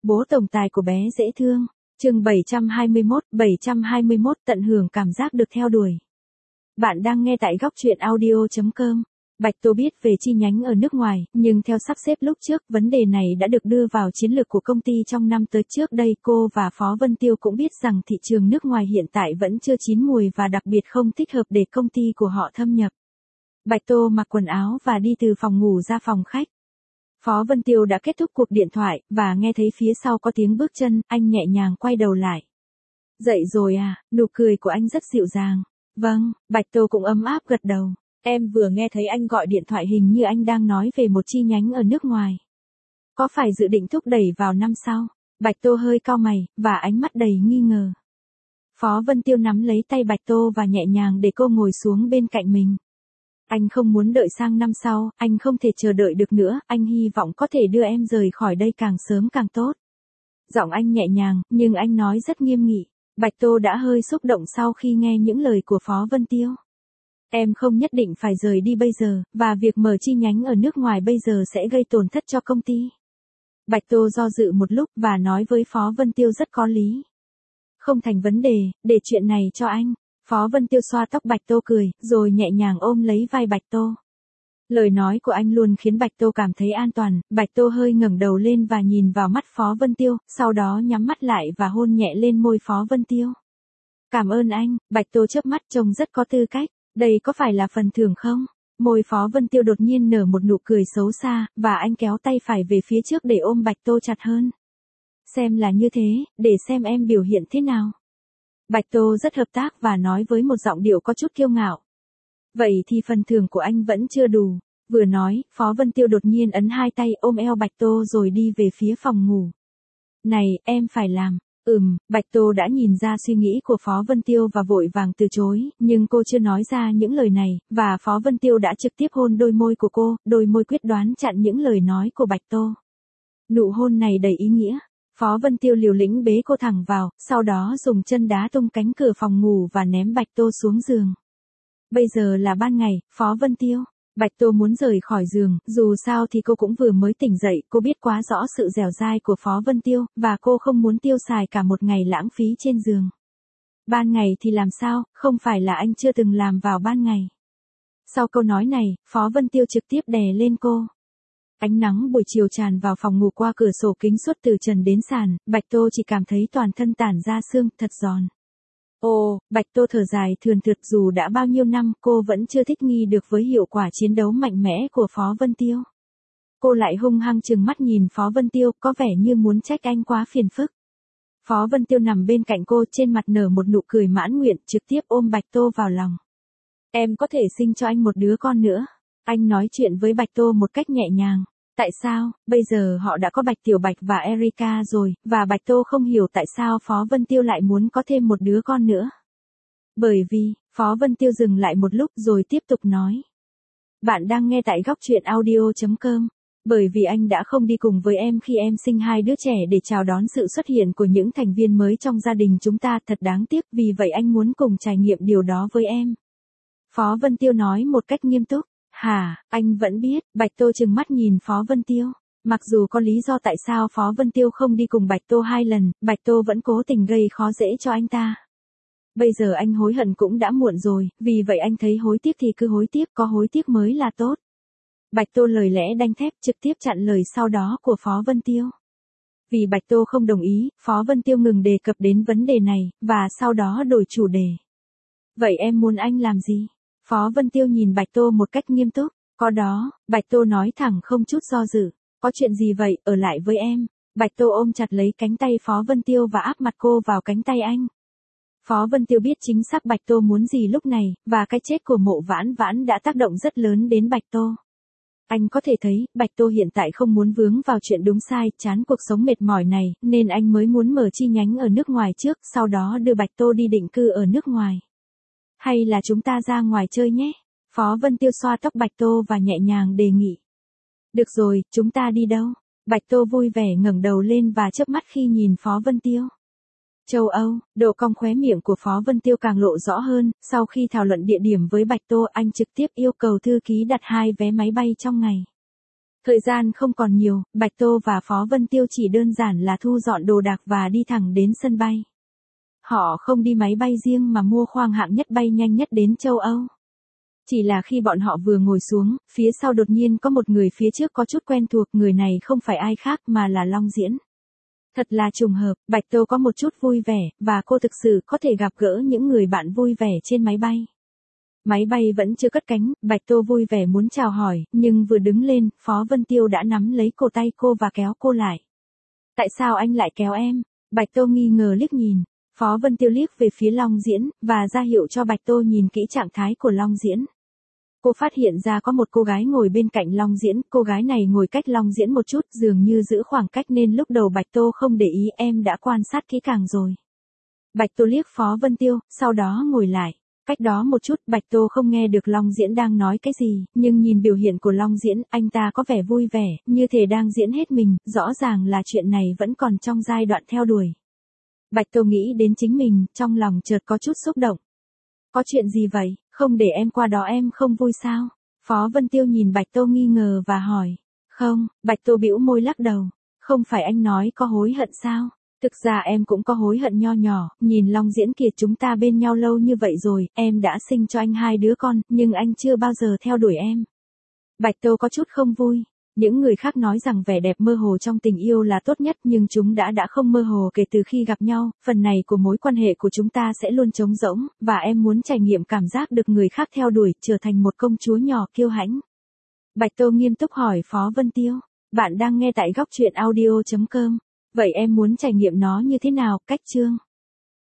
Bố tổng tài của bé dễ thương. Chương 721 tận hưởng cảm giác được theo đuổi. Bạn đang nghe tại góc truyện audio.com. Bạch Tô biết về chi nhánh ở nước ngoài, nhưng theo sắp xếp lúc trước, vấn đề này đã được đưa vào chiến lược của công ty trong năm tới. Trước đây cô và Phó Vân Tiêu cũng biết rằng thị trường nước ngoài hiện tại vẫn chưa chín mùi và đặc biệt không thích hợp để công ty của họ thâm nhập. Bạch Tô mặc quần áo và đi từ phòng ngủ ra phòng khách. Phó Vân Tiêu đã kết thúc cuộc điện thoại, và nghe thấy phía sau có tiếng bước chân, anh nhẹ nhàng quay đầu lại. Dậy rồi à, nụ cười của anh rất dịu dàng. Vâng, Bạch Tô cũng ấm áp gật đầu. Em vừa nghe thấy anh gọi điện thoại, hình như anh đang nói về một chi nhánh ở nước ngoài. Có phải dự định thúc đẩy vào năm sau? Bạch Tô hơi cau mày, và ánh mắt đầy nghi ngờ. Phó Vân Tiêu nắm lấy tay Bạch Tô và nhẹ nhàng để cô ngồi xuống bên cạnh mình. Anh không muốn đợi sang năm sau, anh không thể chờ đợi được nữa, anh hy vọng có thể đưa em rời khỏi đây càng sớm càng tốt. Giọng anh nhẹ nhàng, nhưng anh nói rất nghiêm nghị. Bạch Tô đã hơi xúc động sau khi nghe những lời của Phó Vân Tiêu. Em không nhất định phải rời đi bây giờ, và việc mở chi nhánh ở nước ngoài bây giờ sẽ gây tổn thất cho công ty. Bạch Tô do dự một lúc và nói với Phó Vân Tiêu rất có lý. Không thành vấn đề, để chuyện này cho anh. Phó Vân Tiêu xoa tóc Bạch Tô cười, rồi nhẹ nhàng ôm lấy vai Bạch Tô. Lời nói của anh luôn khiến Bạch Tô cảm thấy an toàn. Bạch Tô hơi ngẩng đầu lên và nhìn vào mắt Phó Vân Tiêu, sau đó nhắm mắt lại và hôn nhẹ lên môi Phó Vân Tiêu. Cảm ơn anh. Bạch Tô chớp mắt, trông rất có tư cách. Đây có phải là phần thưởng không? Môi Phó Vân Tiêu đột nhiên nở một nụ cười xấu xa, và anh kéo tay phải về phía trước để ôm Bạch Tô chặt hơn. Xem là như thế, để xem em biểu hiện thế nào. Bạch Tô rất hợp tác và nói với một giọng điệu có chút kiêu ngạo. Vậy thì phần thưởng của anh vẫn chưa đủ. Vừa nói, Phó Vân Tiêu đột nhiên ấn hai tay ôm eo Bạch Tô rồi đi về phía phòng ngủ. Này, em phải làm. Bạch Tô đã nhìn ra suy nghĩ của Phó Vân Tiêu và vội vàng từ chối, nhưng cô chưa nói ra những lời này, và Phó Vân Tiêu đã trực tiếp hôn đôi môi của cô, đôi môi quyết đoán chặn những lời nói của Bạch Tô. Nụ hôn này đầy ý nghĩa. Phó Vân Tiêu liều lĩnh bế cô thẳng vào, sau đó dùng chân đá tung cánh cửa phòng ngủ và ném Bạch Tô xuống giường. Bây giờ là ban ngày, Phó Vân Tiêu. Bạch Tô muốn rời khỏi giường, dù sao thì cô cũng vừa mới tỉnh dậy, cô biết quá rõ sự dẻo dai của Phó Vân Tiêu, và cô không muốn tiêu xài cả một ngày lãng phí trên giường. Ban ngày thì làm sao, không phải là anh chưa từng làm vào ban ngày. Sau câu nói này, Phó Vân Tiêu trực tiếp đè lên cô. Ánh nắng buổi chiều tràn vào phòng ngủ qua cửa sổ kính suốt từ trần đến sàn, Bạch Tô chỉ cảm thấy toàn thân tản ra sương, thật giòn. Ồ, Bạch Tô thở dài thườn thượt, dù đã bao nhiêu năm cô vẫn chưa thích nghi được với hiệu quả chiến đấu mạnh mẽ của Phó Vân Tiêu. Cô lại hung hăng trừng mắt nhìn Phó Vân Tiêu, có vẻ như muốn trách anh quá phiền phức. Phó Vân Tiêu nằm bên cạnh cô, trên mặt nở một nụ cười mãn nguyện, trực tiếp ôm Bạch Tô vào lòng. Em có thể sinh cho anh một đứa con nữa. Anh nói chuyện với Bạch Tô một cách nhẹ nhàng. Tại sao, bây giờ họ đã có Bạch Tiểu Bạch và Erika rồi, và Bạch Tô không hiểu tại sao Phó Vân Tiêu lại muốn có thêm một đứa con nữa. Bởi vì, Phó Vân Tiêu dừng lại một lúc rồi tiếp tục nói. Bạn đang nghe tại góc truyện audio.com. Bởi vì anh đã không đi cùng với em khi em sinh hai đứa trẻ để chào đón sự xuất hiện của những thành viên mới trong gia đình chúng ta, thật đáng tiếc, vì vậy anh muốn cùng trải nghiệm điều đó với em. Phó Vân Tiêu nói một cách nghiêm túc. Hả, anh vẫn biết. Bạch Tô trừng mắt nhìn Phó Vân Tiêu. Mặc dù có lý do tại sao Phó Vân Tiêu không đi cùng Bạch Tô 2 lần, Bạch Tô vẫn cố tình gây khó dễ cho anh ta. Bây giờ anh hối hận cũng đã muộn rồi, vì vậy anh thấy hối tiếc thì cứ hối tiếc, có hối tiếc mới là tốt. Bạch Tô lời lẽ đanh thép trực tiếp chặn lời sau đó của Phó Vân Tiêu. Vì Bạch Tô không đồng ý, Phó Vân Tiêu ngừng đề cập đến vấn đề này, và sau đó đổi chủ đề. Vậy em muốn anh làm gì? Phó Vân Tiêu nhìn Bạch Tô một cách nghiêm túc. Có đó, Bạch Tô nói thẳng không chút do dự. Có chuyện gì vậy, ở lại với em. Bạch Tô ôm chặt lấy cánh tay Phó Vân Tiêu và áp mặt cô vào cánh tay anh. Phó Vân Tiêu biết chính xác Bạch Tô muốn gì lúc này, và cái chết của Mộ Vãn Vãn đã tác động rất lớn đến Bạch Tô. Anh có thể thấy, Bạch Tô hiện tại không muốn vướng vào chuyện đúng sai, chán cuộc sống mệt mỏi này, nên anh mới muốn mở chi nhánh ở nước ngoài trước, sau đó đưa Bạch Tô đi định cư ở nước ngoài. Hay là chúng ta ra ngoài chơi nhé? Phó Vân Tiêu xoa tóc Bạch Tô và nhẹ nhàng đề nghị. Được rồi, chúng ta đi đâu? Bạch Tô vui vẻ ngẩng đầu lên và chớp mắt khi nhìn Phó Vân Tiêu. Châu Âu, độ cong khóe miệng của Phó Vân Tiêu càng lộ rõ hơn, sau khi thảo luận địa điểm với Bạch Tô, anh trực tiếp yêu cầu thư ký đặt 2 vé máy bay trong ngày. Thời gian không còn nhiều, Bạch Tô và Phó Vân Tiêu chỉ đơn giản là thu dọn đồ đạc và đi thẳng đến sân bay. Họ không đi máy bay riêng mà mua khoang hạng nhất bay nhanh nhất đến châu Âu. Chỉ là khi bọn họ vừa ngồi xuống, phía sau đột nhiên có một người phía trước có chút quen thuộc, người này không phải ai khác mà là Long Diễn. Thật là trùng hợp, Bạch Tô có một chút vui vẻ, và cô thực sự có thể gặp gỡ những người bạn vui vẻ trên máy bay. Máy bay vẫn chưa cất cánh, Bạch Tô vui vẻ muốn chào hỏi, nhưng vừa đứng lên, Phó Vân Tiêu đã nắm lấy cổ tay cô và kéo cô lại. Tại sao anh lại kéo em? Bạch Tô nghi ngờ liếc nhìn. Phó Vân Tiêu liếc về phía Long Diễn, và ra hiệu cho Bạch Tô nhìn kỹ trạng thái của Long Diễn. Cô phát hiện ra có một cô gái ngồi bên cạnh Long Diễn, cô gái này ngồi cách Long Diễn một chút, dường như giữ khoảng cách nên lúc đầu Bạch Tô không để ý, em đã quan sát kỹ càng rồi. Bạch Tô liếc Phó Vân Tiêu, sau đó ngồi lại. Cách đó một chút, Bạch Tô không nghe được Long Diễn đang nói cái gì, nhưng nhìn biểu hiện của Long Diễn, anh ta có vẻ vui vẻ, như thể đang diễn hết mình, rõ ràng là chuyện này vẫn còn trong giai đoạn theo đuổi. Bạch Tô nghĩ đến chính mình, trong lòng chợt có chút xúc động. Có chuyện gì vậy, không để em qua đó em không vui sao? Phó Vân Tiêu nhìn Bạch Tô nghi ngờ và hỏi. Không, Bạch Tô bĩu môi lắc đầu. Không phải anh nói có hối hận sao? Thực ra em cũng có hối hận nho nhỏ, nhìn Long Diễn kìa, chúng ta bên nhau lâu như vậy rồi, em đã sinh cho anh 2 đứa con, nhưng anh chưa bao giờ theo đuổi em. Bạch Tô có chút không vui. Những người khác nói rằng vẻ đẹp mơ hồ trong tình yêu là tốt nhất, nhưng chúng đã không mơ hồ kể từ khi gặp nhau, phần này của mối quan hệ của chúng ta sẽ luôn trống rỗng, và em muốn trải nghiệm cảm giác được người khác theo đuổi, trở thành một công chúa nhỏ kiêu hãnh. Bạch Tô nghiêm túc hỏi Phó Vân Tiêu, bạn đang nghe tại góc truyện audio.com, vậy em muốn trải nghiệm nó như thế nào, cách chương?